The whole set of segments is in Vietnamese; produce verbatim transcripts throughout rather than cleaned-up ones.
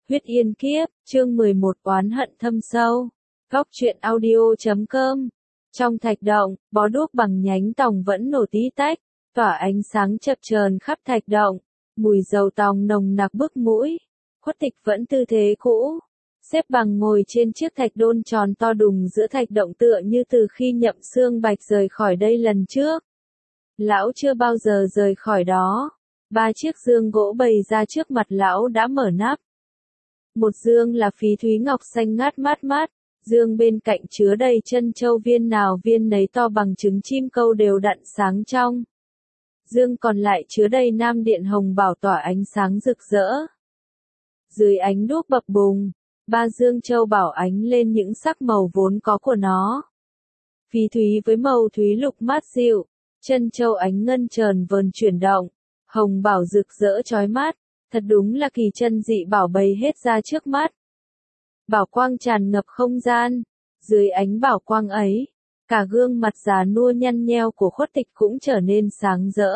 Huyết Yên Kiếp, chương mười một oán hận thâm sâu. Góc truyện audio chấm com. Trong thạch động, bó đuốc bằng nhánh tòng vẫn nổ tí tách, tỏa ánh sáng chập chờn khắp thạch động. Mùi dầu tòng nồng nặc bức mũi. Khuất Tịch vẫn tư thế cũ, xếp bằng ngồi trên chiếc thạch đôn tròn to đùng giữa thạch động tựa như từ khi Nhậm Xương Bạch rời khỏi đây lần trước. Lão chưa bao giờ rời khỏi đó. Ba chiếc dương gỗ bày ra trước mặt lão đã mở nắp. Một dương là phí thúy ngọc xanh ngát mát mát, dương bên cạnh chứa đầy chân châu viên nào viên nấy to bằng trứng chim câu đều đặn sáng trong. Dương còn lại chứa đầy nam điện hồng bảo tỏa ánh sáng rực rỡ. Dưới ánh đuốc bập bùng, ba dương châu bảo ánh lên những sắc màu vốn có của nó. Phí thúy với màu thúy lục mát dịu, chân châu ánh ngân trờn vờn chuyển động, hồng bảo rực rỡ chói mắt. Thật đúng là kỳ chân dị bảo bày hết ra trước mắt. Bảo quang tràn ngập không gian. Dưới ánh bảo quang ấy, cả gương mặt già nua nhăn nheo của Khuất Tịch cũng trở nên sáng rỡ.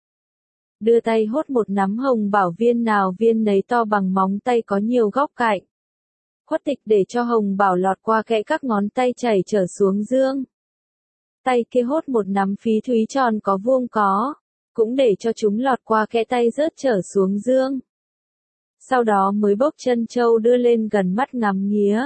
Đưa tay hốt một nắm hồng bảo viên nào viên nấy to bằng móng tay có nhiều góc cạnh. Khuất Tịch để cho hồng bảo lọt qua kẽ các ngón tay chảy trở xuống dương. Tay kia hốt một nắm phí thúy tròn có vuông có, cũng để cho chúng lọt qua kẽ tay rớt trở xuống dương. Sau đó mới bốc chân châu đưa lên gần mắt ngắm nghía.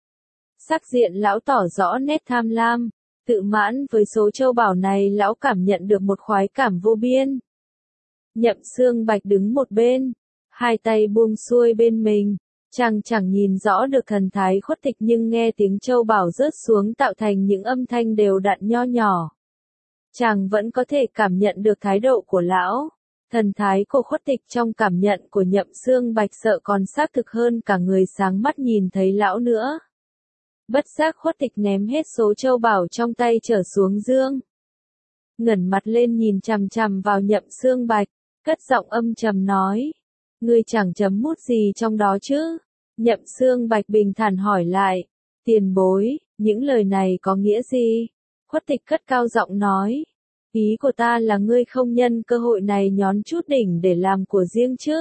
Sắc diện lão tỏ rõ nét tham lam, tự mãn với số châu bảo này lão cảm nhận được một khoái cảm vô biên. Nhậm Xương Bạch đứng một bên, hai tay buông xuôi bên mình, chàng chẳng nhìn rõ được thần thái Khuất Tịch nhưng nghe tiếng châu bảo rớt xuống tạo thành những âm thanh đều đặn nho nhỏ. Chàng vẫn có thể cảm nhận được thái độ của lão. Thần thái của Khuất Tịch trong cảm nhận của Nhậm Xương Bạch sợ còn xác thực hơn cả người sáng mắt nhìn thấy lão nữa. Bất giác Khuất Tịch ném hết số châu bảo trong tay trở xuống dương. Ngẩng mặt lên nhìn chằm chằm vào Nhậm Xương Bạch, cất giọng âm trầm nói. Ngươi chẳng chấm mút gì trong đó chứ? Nhậm Xương Bạch bình thản hỏi lại. Tiền bối, những lời này có nghĩa gì? Khuất Tịch cất cao giọng nói. Ý của ta là ngươi không nhân cơ hội này nhón chút đỉnh để làm của riêng chứ.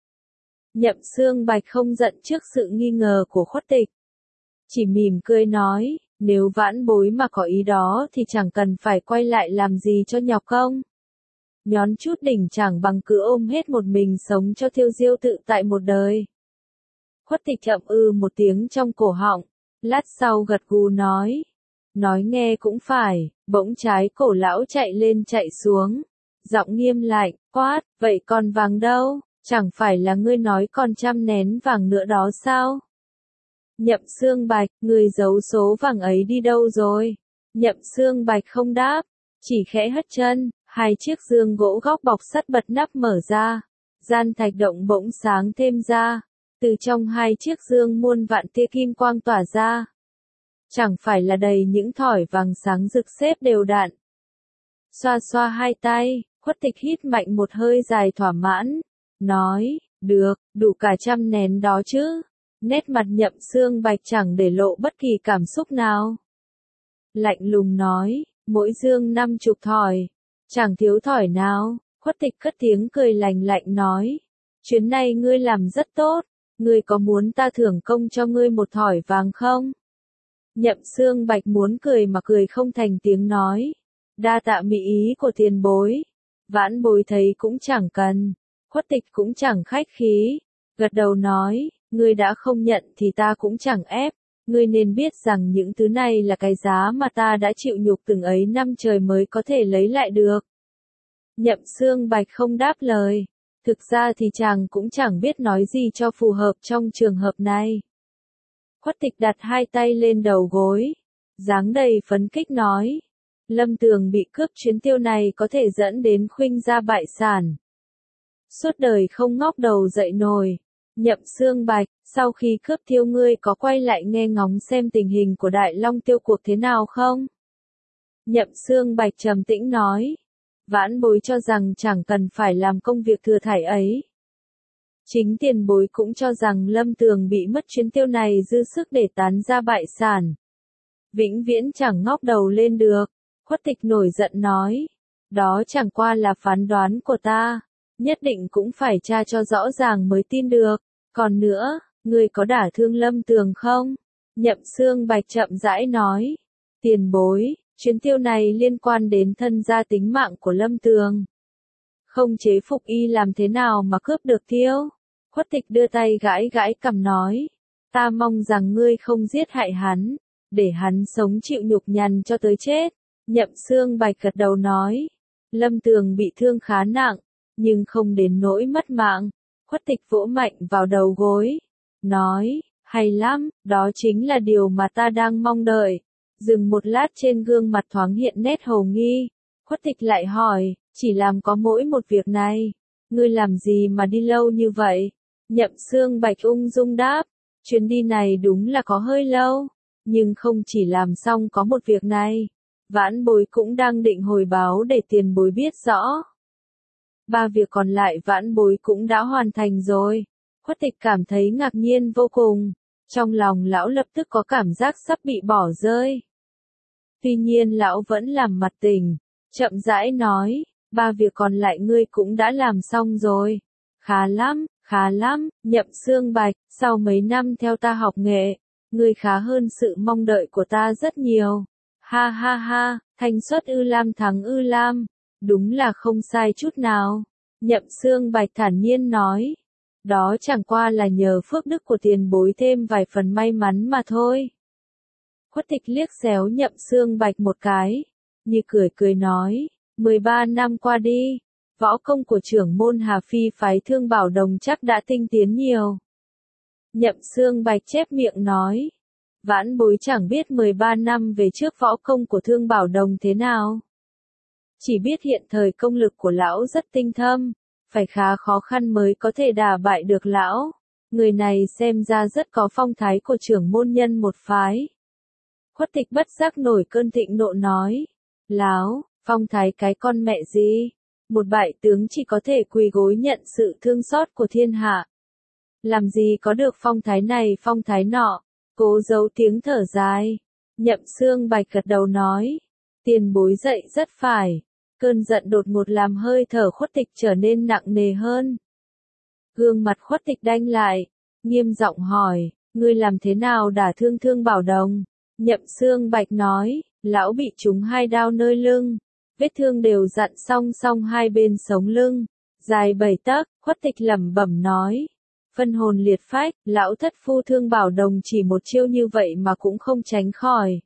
Nhậm Xương Bạch không giận trước sự nghi ngờ của Khuất Tịch. Chỉ mỉm cười nói, nếu vãn bối mà có ý đó thì chẳng cần phải quay lại làm gì cho nhọc công. Nhón chút đỉnh chẳng bằng cứ ôm hết một mình sống cho thiêu diêu tự tại một đời. Khuất Tịch chậm ư một tiếng trong cổ họng, lát sau gật gù nói. Nói nghe cũng phải, bỗng trái cổ lão chạy lên chạy xuống. Giọng nghiêm lạnh, quát, vậy còn vàng đâu, chẳng phải là ngươi nói còn trăm nén vàng nữa đó sao? Nhậm Xương Bạch, ngươi giấu số vàng ấy đi đâu rồi? Nhậm Xương Bạch không đáp, chỉ khẽ hất chân, hai chiếc dương gỗ góc bọc sắt bật nắp mở ra. Gian thạch động bỗng sáng thêm ra, từ trong hai chiếc dương muôn vạn tia kim quang tỏa ra. Chẳng phải là đầy những thỏi vàng sáng rực xếp đều đặn. Xoa xoa hai tay, Khuất Tịch hít mạnh một hơi dài thỏa mãn, nói, được, đủ cả trăm nén đó chứ. Nét mặt Nhậm Xương Bạch chẳng để lộ bất kỳ cảm xúc nào. Lạnh lùng nói, mỗi dương năm chục thỏi, chẳng thiếu thỏi nào. Khuất Tịch cất tiếng cười lành lạnh nói, chuyến này ngươi làm rất tốt, ngươi có muốn ta thưởng công cho ngươi một thỏi vàng không? Nhậm Xương Bạch muốn cười mà cười không thành tiếng nói. Đa tạ mỹ ý của tiền bối. Vãn bối thấy cũng chẳng cần. Khuất Tịch cũng chẳng khách khí. Gật đầu nói, ngươi đã không nhận thì ta cũng chẳng ép. Ngươi nên biết rằng những thứ này là cái giá mà ta đã chịu nhục từng ấy năm trời mới có thể lấy lại được. Nhậm Xương Bạch không đáp lời. Thực ra thì chàng cũng chẳng biết nói gì cho phù hợp trong trường hợp này. Khuất Tịch đặt hai tay lên đầu gối, dáng đầy phấn khích nói. Lâm Tường bị cướp chuyến tiêu này có thể dẫn đến khuynh gia bại sản. Suốt đời không ngóc đầu dậy nổi. Nhậm Xương Bạch, sau khi cướp tiêu ngươi có quay lại nghe ngóng xem tình hình của Đại Long tiêu cuộc thế nào không? Nhậm Xương Bạch trầm tĩnh nói. Vãn bối cho rằng chẳng cần phải làm công việc thừa thải ấy. Chính tiền bối cũng cho rằng Lâm Tường bị mất chuyến tiêu này dư sức để tán ra bại sản. Vĩnh viễn chẳng ngóc đầu lên được. Khuất Tịch nổi giận nói. Đó chẳng qua là phán đoán của ta. Nhất định cũng phải tra cho rõ ràng mới tin được. Còn nữa, Ngươi có đả thương Lâm Tường không? Nhậm Xương Bạch chậm rãi nói. Tiền bối, chuyến tiêu này liên quan đến thân gia tính mạng của Lâm Tường. Không chế phục y làm thế nào mà cướp được tiêu? Khuất Tịch đưa tay gãi gãi cằm nói. Ta mong rằng ngươi không giết hại hắn, để hắn sống chịu nhục nhằn cho tới chết. Nhậm Xương Bạch gật đầu nói. Lâm Tường bị thương khá nặng, nhưng không đến nỗi mất mạng. Khuất Tịch vỗ mạnh vào đầu gối. Nói, hay lắm, đó chính là điều mà ta đang mong đợi. Dừng một lát trên gương mặt thoáng hiện nét hồ nghi. Khuất Tịch lại hỏi, chỉ làm có mỗi một việc này. Ngươi làm gì mà đi lâu như vậy? Nhậm Xương Bạch ung dung đáp. Chuyến đi này đúng là có hơi lâu. Nhưng không chỉ làm xong có một việc này. Vãn Bối cũng đang định hồi báo để tiền bối biết rõ. Ba việc còn lại Vãn Bối cũng đã hoàn thành rồi. Khuất Tịch cảm thấy ngạc nhiên vô cùng. Trong lòng lão lập tức có cảm giác sắp bị bỏ rơi. Tuy nhiên lão vẫn làm mặt tỉnh, chậm rãi nói, ba việc còn lại ngươi cũng đã làm xong rồi. Khá lắm, khá lắm, Nhậm Xương Bạch, sau mấy năm theo ta học nghệ, ngươi khá hơn sự mong đợi của ta rất nhiều. Ha ha ha, thanh xuất Ư Lam thắng Ư Lam, đúng là không sai chút nào. Nhậm Xương Bạch thản nhiên nói, đó chẳng qua là nhờ phước đức của tiền bối thêm vài phần may mắn mà thôi. Khuất Tịch liếc xéo Nhậm Xương Bạch một cái, như cười cười nói, mười ba năm qua đi, võ công của trưởng môn Hà Phi phái Thương Bảo Đồng chắc đã tinh tiến nhiều. Nhậm Xương Bạch chép miệng nói, Vãn Bối chẳng biết mười ba năm về trước võ công của Thương Bảo Đồng thế nào. Chỉ biết hiện thời công lực của lão rất tinh thâm, phải khá khó khăn mới có thể đả bại được lão. Người này xem ra rất có phong thái của trưởng môn nhân một phái. Khuất Tịch bất giác nổi cơn thịnh nộ nói, láo, phong thái cái con mẹ gì? Một bại tướng chỉ có thể quỳ gối nhận sự thương xót của thiên hạ. Làm gì có được phong thái này phong thái nọ, cố giấu tiếng thở dài. Nhậm Xương Bạch gật đầu nói, tiền bối dậy rất phải. Cơn giận đột ngột làm hơi thở Khuất Tịch trở nên nặng nề hơn. Gương mặt Khuất Tịch đanh lại, nghiêm giọng hỏi, ngươi làm thế nào đả thương Thương Bảo Đồng? Nhậm Xương Bạch nói, lão bị trúng hai đao nơi lưng, vết thương đều dặn song song hai bên sống lưng, dài bảy tấc. Khuất Tịch lẩm bẩm nói, phân hồn liệt phách, lão thất phu Thương Bảo Đồng chỉ một chiêu như vậy mà cũng không tránh khỏi.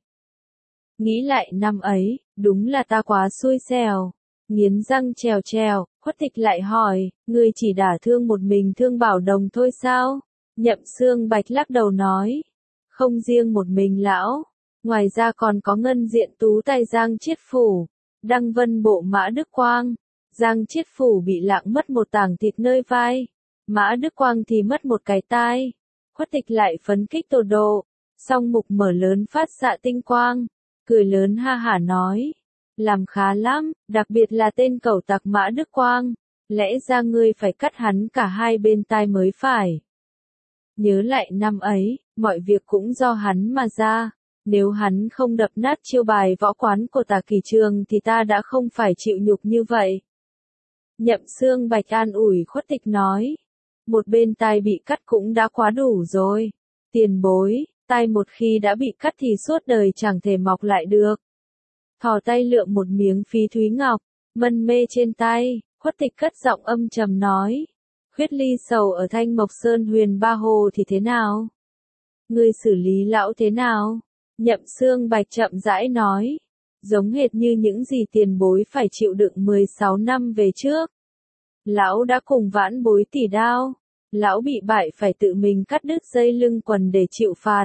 Nghĩ lại năm ấy, đúng là ta quá xui xẻo. Nghiến răng trèo trèo, Khuất Tịch lại hỏi, ngươi chỉ đả thương một mình Thương Bảo Đồng thôi sao? Nhậm Xương Bạch lắc đầu nói, không riêng một mình lão, ngoài ra còn có Ngân Diện Tú Tài Giang Chiết Phủ, Đăng Vân Bộ Mã Đức Quang. Giang Chiết Phủ bị lạng mất một tảng thịt nơi vai, Mã Đức Quang thì mất một cái tai. Khuất Tịch lại phấn kích tột độ, song mục mở lớn phát xạ tinh quang, cười lớn ha hả nói, làm khá lắm, đặc biệt là tên cẩu tặc Mã Đức Quang, lẽ ra ngươi phải cắt hắn cả hai bên tai mới phải. Nhớ lại năm ấy, mọi việc cũng do hắn mà ra, nếu hắn không đập nát chiêu bài võ quán của Tả Kỳ Trường thì ta đã không phải chịu nhục như vậy. Nhậm Xương Bạch an ủi Khuất Tịch nói, một bên tai bị cắt cũng đã quá đủ rồi. Tiền bối, tai một khi đã bị cắt thì suốt đời chẳng thể mọc lại được. Thò tay lượm một miếng phí thúy ngọc, mân mê trên tay, Khuất Tịch cất giọng âm trầm nói, Khuyết Ly Sầu ở Thanh Mộc Sơn Huyền Ba Hồ thì thế nào? Ngươi xử lý lão thế nào? Nhậm Xương Bạch chậm rãi nói, giống hệt như những gì tiền bối phải chịu đựng mười sáu năm về trước. Lão đã cùng Vãn Bối tỉ đao, lão bị bại phải tự mình cắt đứt dây lưng quần để chịu phạt.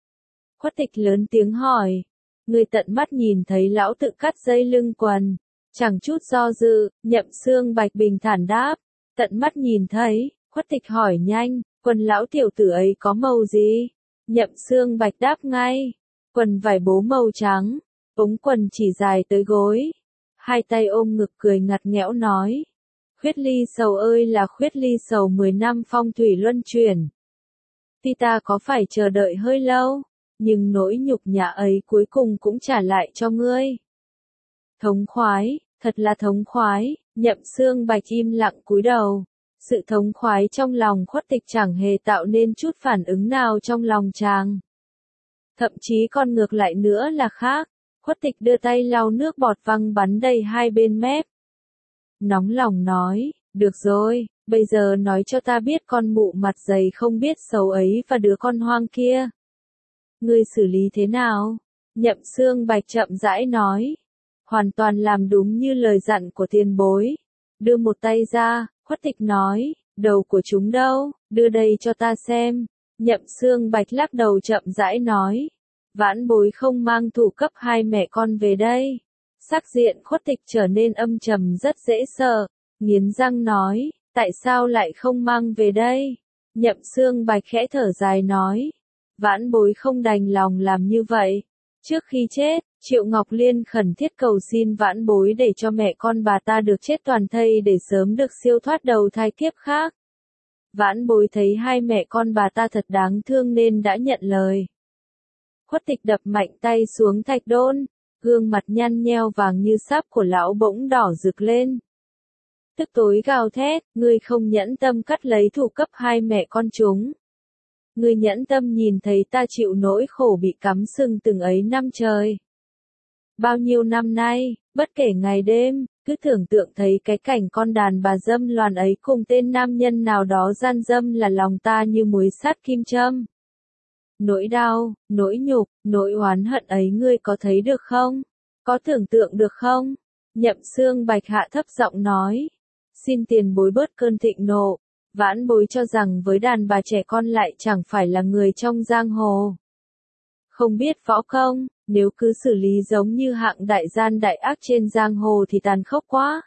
Khuất Tịch lớn tiếng hỏi, ngươi tận mắt nhìn thấy lão tự cắt dây lưng quần? Chẳng chút do dự, Nhậm Xương Bạch bình thản đáp, tận mắt nhìn thấy. Khuất Tịch hỏi nhanh, quần lão tiểu tử ấy có màu gì? Nhậm Xương Bạch đáp ngay, quần vải bố màu trắng, ống quần chỉ dài tới gối. Hai tay ôm ngực cười ngặt nghẽo nói, Khuyết Ly Sầu ơi là Khuyết Ly Sầu mười năm phong thủy luân chuyển. Tuy ta có phải chờ đợi hơi lâu, nhưng nỗi nhục nhã ấy cuối cùng cũng trả lại cho ngươi. Thống khoái, thật là thống khoái. Nhậm Xương Bạch im lặng cúi đầu, Sự thống khoái trong lòng Khuất Tịch chẳng hề tạo nên chút phản ứng nào trong lòng chàng. Thậm chí còn ngược lại nữa là khác, Khuất Tịch đưa tay lau nước bọt văng bắn đầy hai bên mép. Nóng lòng nói, được rồi, bây giờ nói cho ta biết con mụ mặt dày không biết xấu ấy và đứa con hoang kia. Ngươi xử lý thế nào? Nhậm Xương Bạch chậm rãi nói. Hoàn toàn làm đúng như lời dặn của tiền bối. Đưa một tay ra, Khuất Tịch nói, đầu của chúng đâu, đưa đây cho ta xem. Nhậm Xương Bạch lắc đầu chậm rãi nói. Vãn Bối không mang thủ cấp hai mẹ con về đây. Sắc diện Khuất Tịch trở nên âm trầm rất dễ sợ, nghiến răng nói, tại sao lại không mang về đây? Nhậm Xương Bạch khẽ thở dài nói, Vãn Bối không đành lòng làm như vậy. Trước khi chết, Triệu Ngọc Liên khẩn thiết cầu xin Vãn Bối để cho mẹ con bà ta được chết toàn thây để sớm được siêu thoát đầu thai kiếp khác. Vãn Bối thấy hai mẹ con bà ta thật đáng thương nên đã nhận lời. Khuất Tịch đập mạnh tay xuống thạch đôn, gương mặt nhăn nheo vàng như sáp của lão bỗng đỏ rực lên. Tức tối gào thét, ngươi không nhẫn tâm cắt lấy thủ cấp hai mẹ con chúng. Ngươi nhẫn tâm nhìn thấy ta chịu nỗi khổ bị cắm sừng từng ấy năm trời. Bao nhiêu năm nay, bất kể ngày đêm, cứ tưởng tượng thấy cái cảnh con đàn bà dâm loàn ấy cùng tên nam nhân nào đó gian dâm là lòng ta như muối sát kim châm. Nỗi đau, nỗi nhục, nỗi oán hận ấy ngươi có thấy được không? Có tưởng tượng được không? Nhậm Xương Bạch hạ thấp giọng nói. Xin tiền bối bớt cơn thịnh nộ. Vãn Bối cho rằng với đàn bà trẻ con lại chẳng phải là người trong giang hồ. Không biết võ công, nếu cứ xử lý giống như hạng đại gian đại ác trên giang hồ thì tàn khốc quá.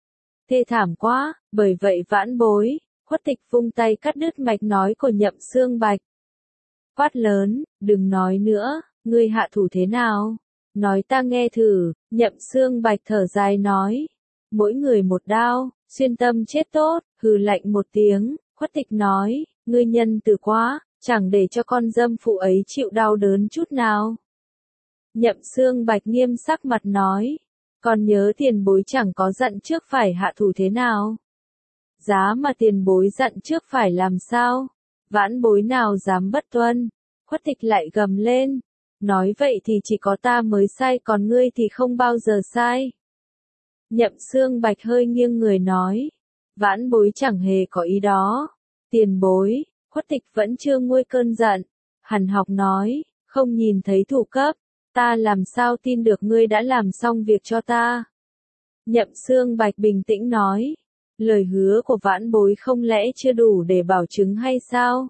Thê thảm quá, bởi vậy Vãn Bối, Khuất Tịch vung tay cắt đứt mạch nói của Nhậm Xương Bạch. Quát lớn, đừng nói nữa, ngươi hạ thủ thế nào? Nói ta nghe thử, Nhậm Xương Bạch thở dài nói. Mỗi người một đao, xuyên tâm chết tốt, hừ lạnh một tiếng, Khuất Tịch nói, ngươi nhân từ quá, chẳng để cho con dâm phụ ấy chịu đau đớn chút nào. Nhậm Xương Bạch nghiêm sắc mặt nói, còn nhớ tiền bối chẳng có dặn trước phải hạ thủ thế nào. Giá mà tiền bối dặn trước phải làm sao? Vãn Bối nào dám bất tuân? Khuất Tịch lại gầm lên. Nói vậy thì chỉ có ta mới sai còn ngươi thì không bao giờ sai. Nhậm Xương Bạch hơi nghiêng người nói. Vãn Bối chẳng hề có ý đó. Tiền bối, Khuất Tịch vẫn chưa nguôi cơn giận. Hằn học nói, không nhìn thấy thủ cấp. Ta làm sao tin được ngươi đã làm xong việc cho ta. Nhậm Xương Bạch bình tĩnh nói. Lời hứa của Vãn Bối không lẽ chưa đủ để bảo chứng hay sao?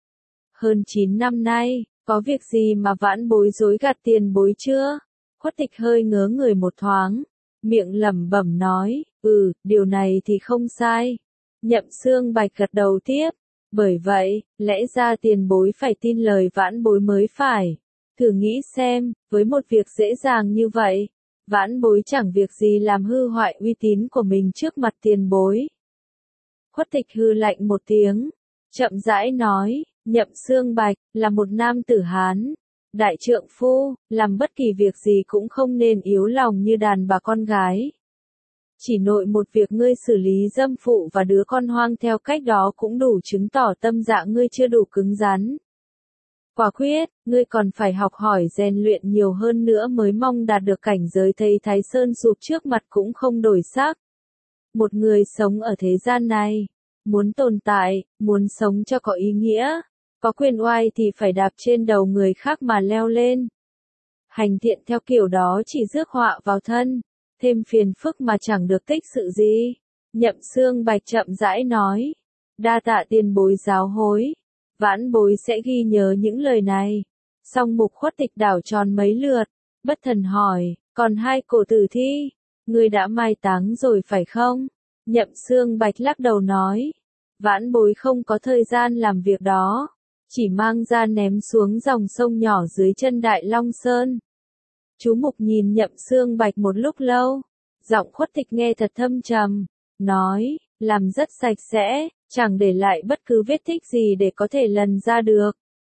Hơn chín năm nay, có việc gì mà Vãn Bối dối gạt tiền bối chưa? Khuất Tịch hơi ngớ người một thoáng, miệng lẩm bẩm nói, ừ, điều này thì không sai. Nhậm Xương Bạch gật đầu tiếp, bởi vậy, lẽ ra tiền bối phải tin lời Vãn Bối mới phải. Thử nghĩ xem, với một việc dễ dàng như vậy, Vãn Bối chẳng việc gì làm hư hoại uy tín của mình trước mặt tiền bối. Khuất Tịch hư lạnh một tiếng, chậm rãi nói, Nhậm Xương Bạch, là một nam tử Hán, đại trượng phu, làm bất kỳ việc gì cũng không nên yếu lòng như đàn bà con gái. Chỉ nội một việc ngươi xử lý dâm phụ và đứa con hoang theo cách đó cũng đủ chứng tỏ tâm dạng ngươi chưa đủ cứng rắn. Quả quyết, ngươi còn phải học hỏi rèn luyện nhiều hơn nữa mới mong đạt được cảnh giới thấy Thái Sơn sụp trước mặt cũng không đổi sắc. Một người sống ở thế gian này, muốn tồn tại, muốn sống cho có ý nghĩa, có quyền oai thì phải đạp trên đầu người khác mà leo lên. Hành thiện theo kiểu đó chỉ rước họa vào thân, thêm phiền phức mà chẳng được tích sự gì. Nhậm Xương Bạch chậm rãi nói, đa tạ tiền bối giáo hối. Vãn Bối sẽ ghi nhớ những lời này. Song Mục Khuất Tịch đảo tròn mấy lượt, bất thần hỏi, còn hai cổ tử thi, ngươi đã mai táng rồi phải không? Nhậm Xương Bạch lắc đầu nói, Vãn Bối không có thời gian làm việc đó, chỉ mang ra ném xuống dòng sông nhỏ dưới chân Đại Long Sơn. Chú Mục nhìn Nhậm Xương Bạch một lúc lâu, giọng Khuất Tịch nghe thật thâm trầm, nói, làm rất sạch sẽ, chẳng để lại bất cứ vết tích gì để có thể lần ra được.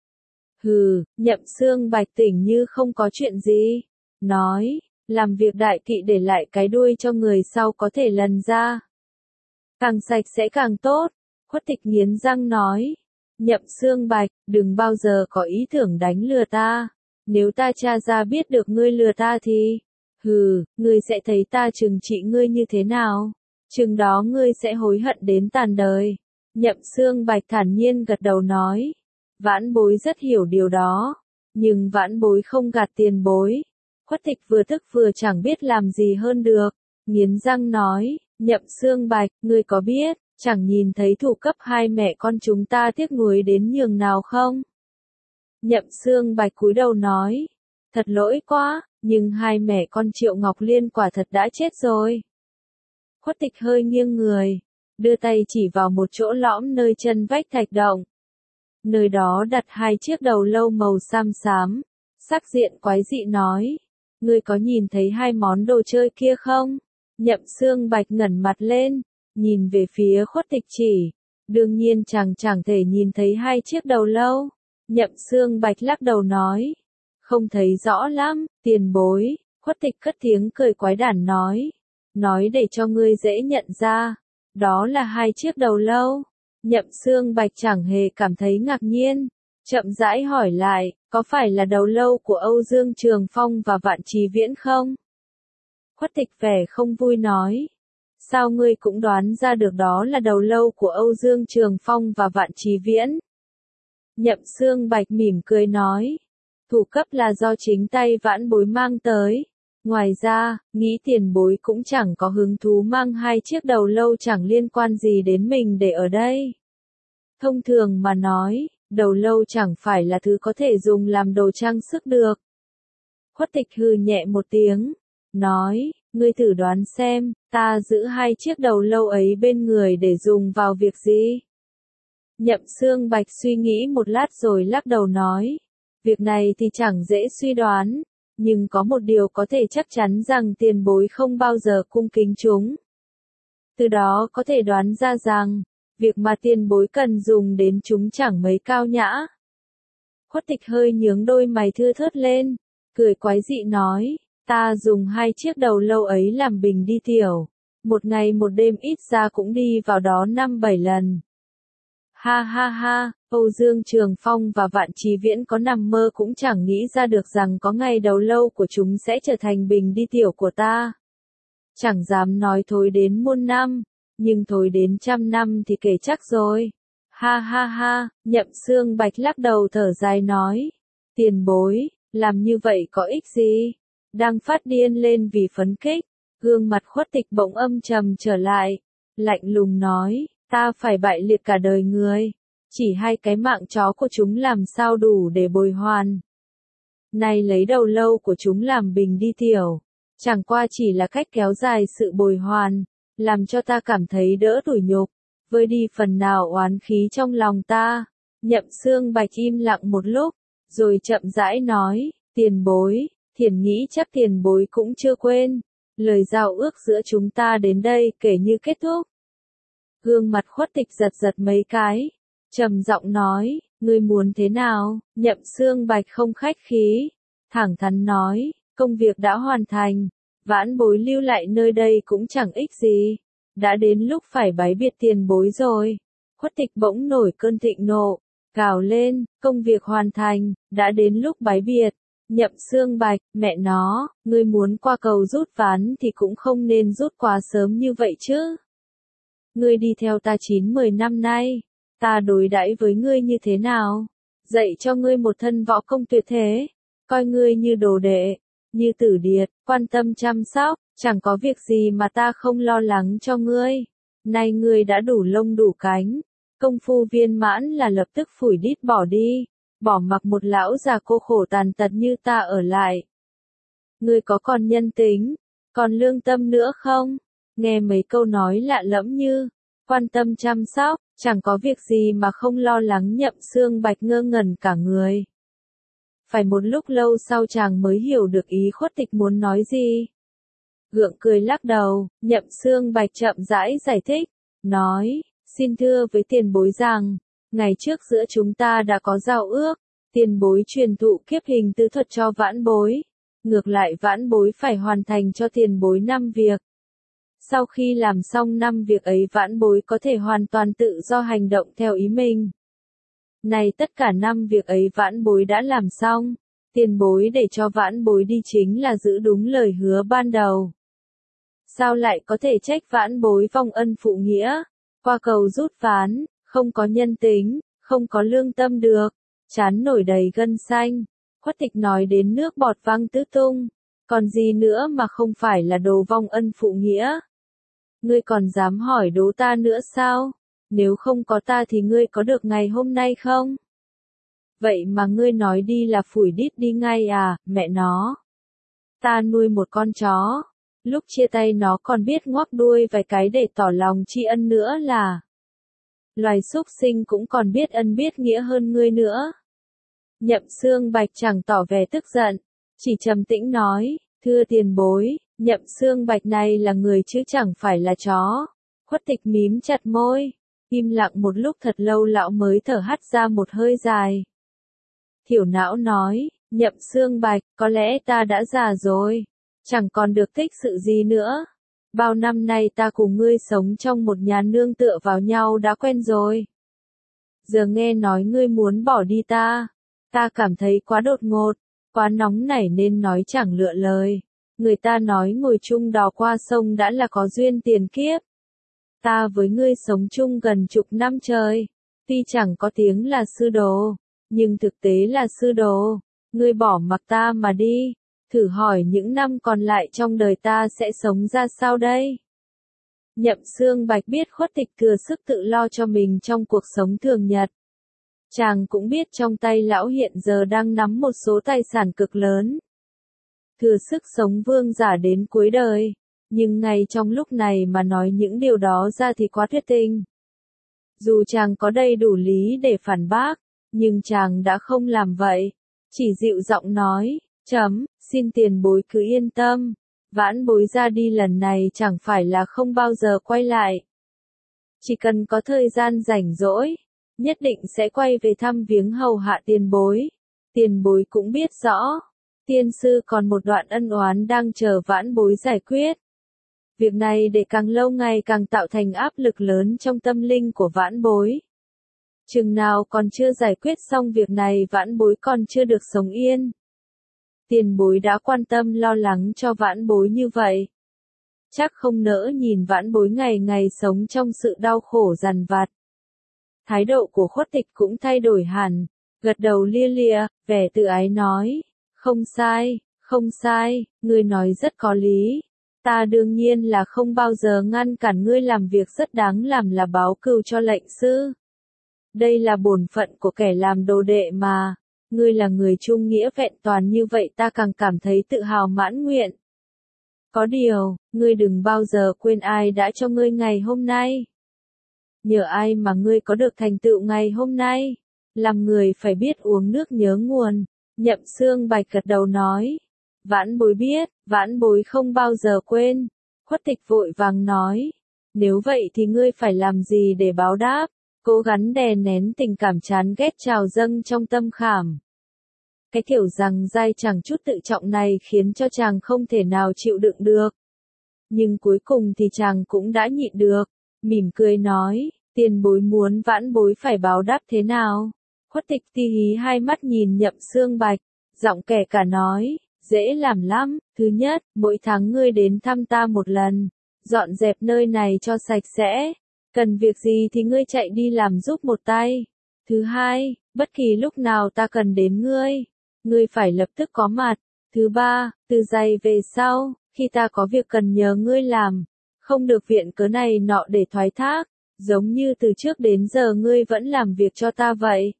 Hừ, Nhậm Xương Bạch tỉnh như không có chuyện gì, nói, làm việc đại kỵ để lại cái đuôi cho người sau có thể lần ra. Càng sạch sẽ càng tốt. Khuất Tịch nghiến răng nói. Nhậm Xương Bạch, đừng bao giờ có ý tưởng đánh lừa ta. Nếu ta tra ra biết được ngươi lừa ta thì, hừ, ngươi sẽ thấy ta trừng trị ngươi như thế nào. Chừng đó ngươi sẽ hối hận đến tàn đời. Nhậm Xương Bạch thản nhiên gật đầu nói. Vãn Bối rất hiểu điều đó. Nhưng Vãn Bối không gạt tiền bối. Khuất Tịch vừa tức vừa chẳng biết làm gì hơn được. Nghiến răng nói, Nhậm Xương Bạch, ngươi có biết, chẳng nhìn thấy thủ cấp hai mẹ con chúng ta tiếc nuối đến nhường nào không? Nhậm Xương Bạch cúi đầu nói, thật lỗi quá, nhưng hai mẹ con Triệu Ngọc Liên quả thật đã chết rồi. Khuất Tịch hơi nghiêng người, đưa tay chỉ vào một chỗ lõm nơi chân vách thạch động. Nơi đó đặt hai chiếc đầu lâu màu xám xám, sắc diện quái dị nói, ngươi có nhìn thấy hai món đồ chơi kia không? Nhậm Xương Bạch ngẩng mặt lên, nhìn về phía Khuất Tịch chỉ, đương nhiên chàng chẳng thể nhìn thấy hai chiếc đầu lâu. Nhậm Xương Bạch lắc đầu nói, không thấy rõ lắm, tiền bối. Khuất Tịch cất tiếng cười quái đản nói, nói để cho ngươi dễ nhận ra, đó là hai chiếc đầu lâu. Nhậm Xương Bạch chẳng hề cảm thấy ngạc nhiên, chậm rãi hỏi lại, có phải là đầu lâu của Âu Dương Trường Phong và Vạn Trì Viễn không? Khuất Tịch vẻ không vui nói, sao ngươi cũng đoán ra được đó là đầu lâu của Âu Dương Trường Phong và Vạn Trì Viễn? Nhậm Xương Bạch mỉm cười nói, thủ cấp là do chính tay Vãn Bối mang tới. Ngoài ra, nghĩ tiền bối cũng chẳng có hứng thú mang hai chiếc đầu lâu chẳng liên quan gì đến mình để ở đây. Thông thường mà nói, đầu lâu chẳng phải là thứ có thể dùng làm đồ trang sức được. Khuất Tịch hừ nhẹ một tiếng, nói, ngươi thử đoán xem, ta giữ hai chiếc đầu lâu ấy bên người để dùng vào việc gì? Nhậm Xương Bạch suy nghĩ một lát rồi lắc đầu nói, việc này thì chẳng dễ suy đoán, nhưng có một điều có thể chắc chắn rằng tiền bối không bao giờ cung kính chúng. Từ đó có thể đoán ra rằng, việc mà tiền bối cần dùng đến chúng chẳng mấy cao nhã. Khuất Tịch hơi nhướng đôi mày thưa thớt lên, cười quái dị nói, ta dùng hai chiếc đầu lâu ấy làm bình đi tiểu, một ngày một đêm ít ra cũng đi vào đó năm bảy lần. Ha ha ha, Âu Dương Trường Phong và Vạn Trì Viễn có nằm mơ cũng chẳng nghĩ ra được rằng có ngày đầu lâu của chúng sẽ trở thành bình đi tiểu của ta. Chẳng dám nói thối đến muôn năm, nhưng thối đến trăm năm thì kể chắc rồi. Ha ha ha, Nhậm Xương Bạch lắc đầu thở dài nói, tiền bối, làm như vậy có ích gì? Đang phát điên lên vì phấn khích, gương mặt Khuất Tịch bỗng âm trầm trở lại, lạnh lùng nói, ta phải bại liệt cả đời người, chỉ hai cái mạng chó của chúng làm sao đủ để bồi hoàn. Nay lấy đầu lâu của chúng làm bình đi tiểu, chẳng qua chỉ là cách kéo dài sự bồi hoàn, làm cho ta cảm thấy đỡ tủi nhục, vơi đi phần nào oán khí trong lòng ta. Nhậm Xương Bạch im lặng một lúc, rồi chậm rãi nói, tiền bối, thiền nghĩ chắc tiền bối cũng chưa quên, lời giao ước giữa chúng ta đến đây kể như kết thúc. Gương mặt Khuất Tịch giật giật mấy cái, trầm giọng nói, ngươi muốn thế nào? Nhậm Xương Bạch không khách khí, thẳng thắn nói, công việc đã hoàn thành, Vãn Bối lưu lại nơi đây cũng chẳng ích gì, đã đến lúc phải bái biệt tiền bối rồi. Khuất Tịch bỗng nổi cơn thịnh nộ, gào lên, công việc hoàn thành, đã đến lúc bái biệt. Nhậm Xương Bạch, mẹ nó, ngươi muốn qua cầu rút ván thì cũng không nên rút quá sớm như vậy chứ. Ngươi đi theo ta chín mười năm nay, ta đối đãi với ngươi như thế nào? Dạy cho ngươi một thân võ công tuyệt thế, coi ngươi như đồ đệ, như tử điệt, quan tâm chăm sóc, chẳng có việc gì mà ta không lo lắng cho ngươi. Nay ngươi đã đủ lông đủ cánh, công phu viên mãn là lập tức phủi đít bỏ đi, bỏ mặc một lão già cô khổ tàn tật như ta ở lại. Ngươi có còn nhân tính, còn lương tâm nữa không? Nghe mấy câu nói lạ lẫm như, quan tâm chăm sóc, chẳng có việc gì mà không lo lắng. Nhậm Xương Bạch ngơ ngẩn cả người. Phải một lúc lâu sau chàng mới hiểu được ý Khuất Tịch muốn nói gì. Gượng cười lắc đầu, Nhậm Xương Bạch chậm rãi giải thích, nói, xin thưa với tiền bối rằng, ngày trước giữa chúng ta đã có giao ước, tiền bối truyền thụ kiếp hình tứ thuật cho Vãn Bối. Ngược lại Vãn Bối phải hoàn thành cho tiền bối năm việc. Sau khi làm xong năm việc ấy vãn bối có thể hoàn toàn tự do hành động theo ý mình. Này tất cả năm việc ấy vãn bối đã làm xong, tiền bối để cho vãn bối đi chính là giữ đúng lời hứa ban đầu. Sao lại có thể trách vãn bối vong ân phụ nghĩa, qua cầu rút ván, không có nhân tính, không có lương tâm được, chán nổi đầy gân xanh. Khuất Tịch nói đến nước bọt văng tứ tung, còn gì nữa mà không phải là đồ vong ân phụ nghĩa. Ngươi còn dám hỏi đố ta nữa sao? Nếu không có ta thì ngươi có được ngày hôm nay không? Vậy mà ngươi nói đi là phủi đít đi ngay à, mẹ nó. Ta nuôi một con chó, lúc chia tay nó còn biết ngoắc đuôi vài cái để tỏ lòng tri ân nữa là. Loài súc sinh cũng còn biết ân biết nghĩa hơn ngươi nữa. Nhậm Xương Bạch chẳng tỏ vẻ tức giận, chỉ trầm tĩnh nói, thưa tiền bối, Nhậm Xương Bạch này là người chứ chẳng phải là chó. Khuất Tịch mím chặt môi, im lặng một lúc thật lâu lão mới thở hắt ra một hơi dài. Thiểu Não nói, Nhậm Xương Bạch, có lẽ ta đã già rồi, chẳng còn được thích sự gì nữa. Bao năm nay ta cùng ngươi sống trong một nhà nương tựa vào nhau đã quen rồi. Giờ nghe nói ngươi muốn bỏ đi ta, ta cảm thấy quá đột ngột, quá nóng nảy nên nói chẳng lựa lời. Người ta nói ngồi chung đò qua sông đã là có duyên tiền kiếp. Ta với ngươi sống chung gần chục năm trời, tuy chẳng có tiếng là sư đồ, nhưng thực tế là sư đồ. Ngươi bỏ mặc ta mà đi, thử hỏi những năm còn lại trong đời ta sẽ sống ra sao đây? Nhậm Xương Bạch biết Khuất Tịch thừa sức tự lo cho mình trong cuộc sống thường nhật. Chàng cũng biết trong tay lão hiện giờ đang nắm một số tài sản cực lớn. Thừa sức sống vương giả đến cuối đời, nhưng ngay trong lúc này mà nói những điều đó ra thì quá thuyết tinh. Dù chàng có đầy đủ lý để phản bác, nhưng chàng đã không làm vậy, chỉ dịu giọng nói, chấm, xin tiền bối cứ yên tâm, vãn bối ra đi lần này chẳng phải là không bao giờ quay lại. Chỉ cần có thời gian rảnh rỗi, nhất định sẽ quay về thăm viếng hầu hạ tiền bối. Tiền bối cũng biết rõ, tiên sư còn một đoạn ân oán đang chờ vãn bối giải quyết. Việc này để càng lâu ngày càng tạo thành áp lực lớn trong tâm linh của vãn bối. Chừng nào còn chưa giải quyết xong việc này vãn bối còn chưa được sống yên. Tiền bối đã quan tâm lo lắng cho vãn bối như vậy. Chắc không nỡ nhìn vãn bối ngày ngày sống trong sự đau khổ dằn vặt. Thái độ của Khuất Tịch cũng thay đổi hẳn, gật đầu lia lịa, vẻ tự ái nói, không sai, không sai, ngươi nói rất có lý. Ta đương nhiên là không bao giờ ngăn cản ngươi làm việc rất đáng làm là báo cừu cho lệnh sư. Đây là bổn phận của kẻ làm đồ đệ mà. Ngươi là người trung nghĩa vẹn toàn như vậy ta càng cảm thấy tự hào mãn nguyện. Có điều, ngươi đừng bao giờ quên ai đã cho ngươi ngày hôm nay. Nhờ ai mà ngươi có được thành tựu ngày hôm nay. Làm người phải biết uống nước nhớ nguồn. Nhậm Xương Bạch gật đầu nói. Vãn bối biết, vãn bối không bao giờ quên. Khuất Tịch vội vàng nói. Nếu vậy thì ngươi phải làm gì để báo đáp? Cố gắng đè nén tình cảm chán ghét trào dâng trong tâm khảm. Cái kiểu rằng dai chẳng chút tự trọng này khiến cho chàng không thể nào chịu đựng được. Nhưng cuối cùng thì chàng cũng đã nhịn được, mỉm cười nói, tiền bối muốn vãn bối phải báo đáp thế nào? Khuất Tịch ti hí hai mắt nhìn Nhậm Xương Bạch, giọng kẻ cả nói, dễ làm lắm, thứ nhất, mỗi tháng ngươi đến thăm ta một lần, dọn dẹp nơi này cho sạch sẽ. Cần việc gì thì ngươi chạy đi làm giúp một tay. Thứ hai, bất kỳ lúc nào ta cần đến ngươi, ngươi phải lập tức có mặt. Thứ ba, từ giây về sau, khi ta có việc cần nhờ ngươi làm, không được viện cớ này nọ để thoái thác, giống như từ trước đến giờ ngươi vẫn làm việc cho ta vậy.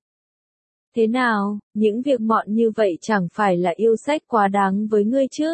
Thế nào, những việc mọn như vậy chẳng phải là yêu sách quá đáng với ngươi chứ?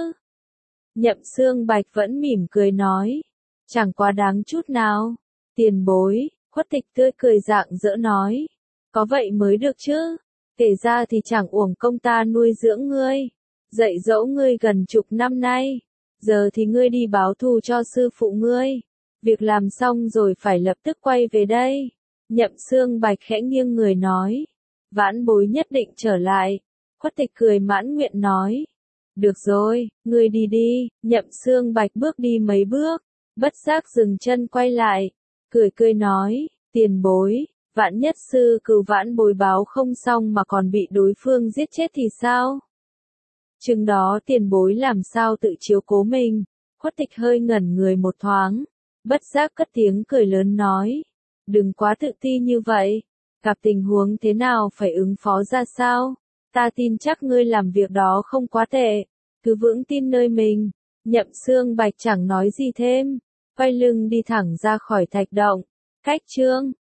Nhậm Xương Bạch vẫn mỉm cười nói, chẳng quá đáng chút nào. Tiền bối, Khuất Tịch tươi cười rạng rỡ nói, có vậy mới được chứ, kể ra thì chẳng uổng công ta nuôi dưỡng ngươi, dạy dỗ ngươi gần chục năm nay, giờ thì ngươi đi báo thù cho sư phụ ngươi, việc làm xong rồi phải lập tức quay về đây. Nhậm Xương Bạch khẽ nghiêng người nói, vãn bối nhất định trở lại. Khuất Tịch cười mãn nguyện nói, được rồi, ngươi đi đi. Nhậm Xương Bạch bước đi mấy bước, bất giác dừng chân quay lại, cười cười nói, tiền bối, vạn nhất sư cửu vãn bối báo không xong mà còn bị đối phương giết chết thì sao? Chừng đó tiền bối làm sao tự chiếu cố mình? Khuất Tịch hơi ngẩn người một thoáng, bất giác cất tiếng cười lớn nói, đừng quá tự ti như vậy, gặp tình huống thế nào phải ứng phó ra sao? Ta tin chắc ngươi làm việc đó không quá tệ, cứ vững tin nơi mình. Nhậm Xương Bạch chẳng nói gì thêm, quay lưng đi thẳng ra khỏi thạch động. Cách chương